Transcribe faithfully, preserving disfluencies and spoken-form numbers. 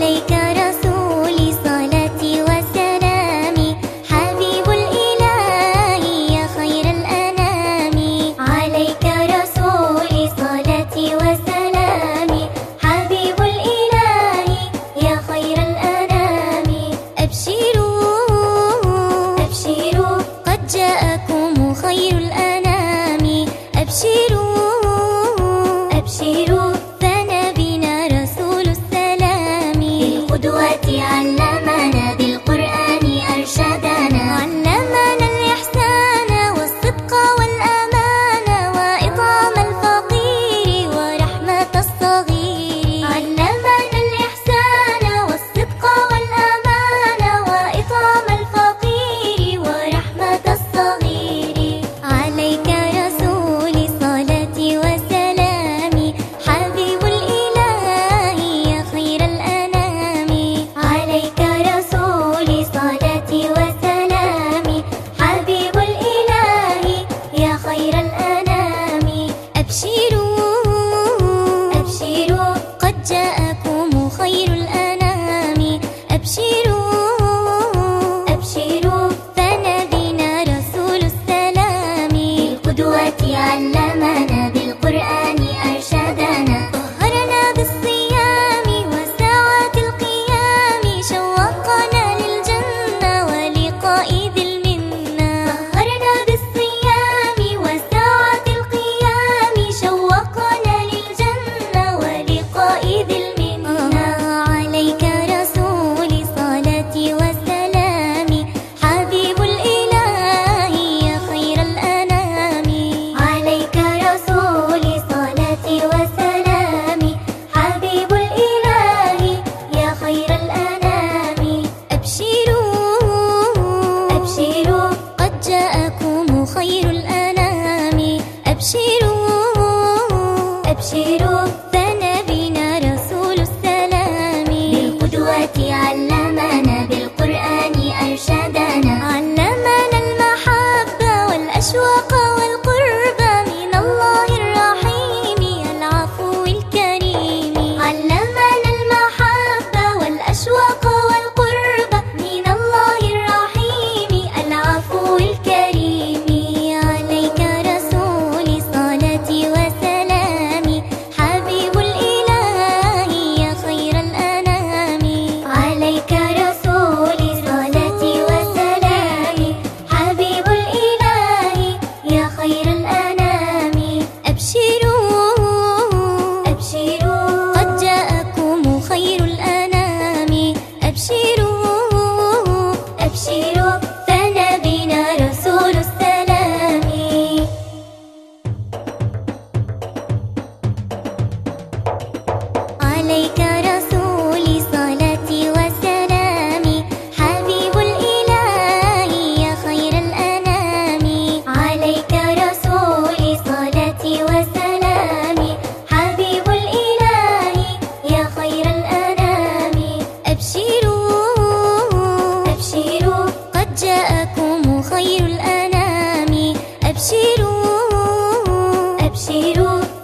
عليك رسولي صلاتي وسلامي حبيب الإله يا خير الأنام. عليك رسولي صلاتي وسلامي حبيب الإله يا خير الأنام. أبشروا أبشروا قد جاءكم خير الأنام. أبشروا أبشروا فنبينا رسول السلام. بالقدوة علمنا بالقرآن أرشدنا علمنا الإحسان والصدق والأمان وإطعام الفقير ورحمة الصغير. علمنا الإحسان والصدق والأمان وإطعام الفقير ورحمة الصغير. عليك رسولي صلاتي وسلامي حبيب الإله يا خير الأنام. عليك رسولي صلاتي وسلامي حبيب الإله يا خير الأنام. أبشروا أبشروا قد جاءكم خير الأنام. أبشروا أبشروا فنبينا رسول السلام. بالقدوة علمنا بالقرآن أرشدنا طهرنا بالصيام وساعات القيام شوقنا للجنة ولقاء ذي المنة. طهرنا بالصيام وساعات القيام شوقنا للجنة ولقاء ذي المنة. عليك رسولي صلاتي وسلامي حبيب الإله يا خير الأنام. عليك رسولي صلاتي وسلامي حبيب الإله يا خير الأنام. أبشروا أبشروا قد جاءكم خير الأنام. أبشروا أبشروا فنبينا رسول السلام. بالقدوة علمنا بالقرآن أرشدنا علمنا المحبة والأشواق والقرب من الله الرحيم العفو الكريم. علمنا المحبة والأشواق والقرب من الله الرحيم العفو الكريم. عليك رسولي صلاتي وسلامي حبيب الإله يا خير الأنام. عليك رسولي صلاتي وسلامي حبيب الإله يا خير الأنام. أبشروا أبشروا قد جاءكم خير الأنام. أبشروا أبشروا فنبينا رسول السلام. عليك رسولي صلاتي وسلامي حبيب الإله يا خير الأنام. عليك رسولي صلاتي وسلامي حبيب الإله يا خير الأنام. أبشروا أبشروا قد جاءكم خير الأنام. أبشروا أبشروا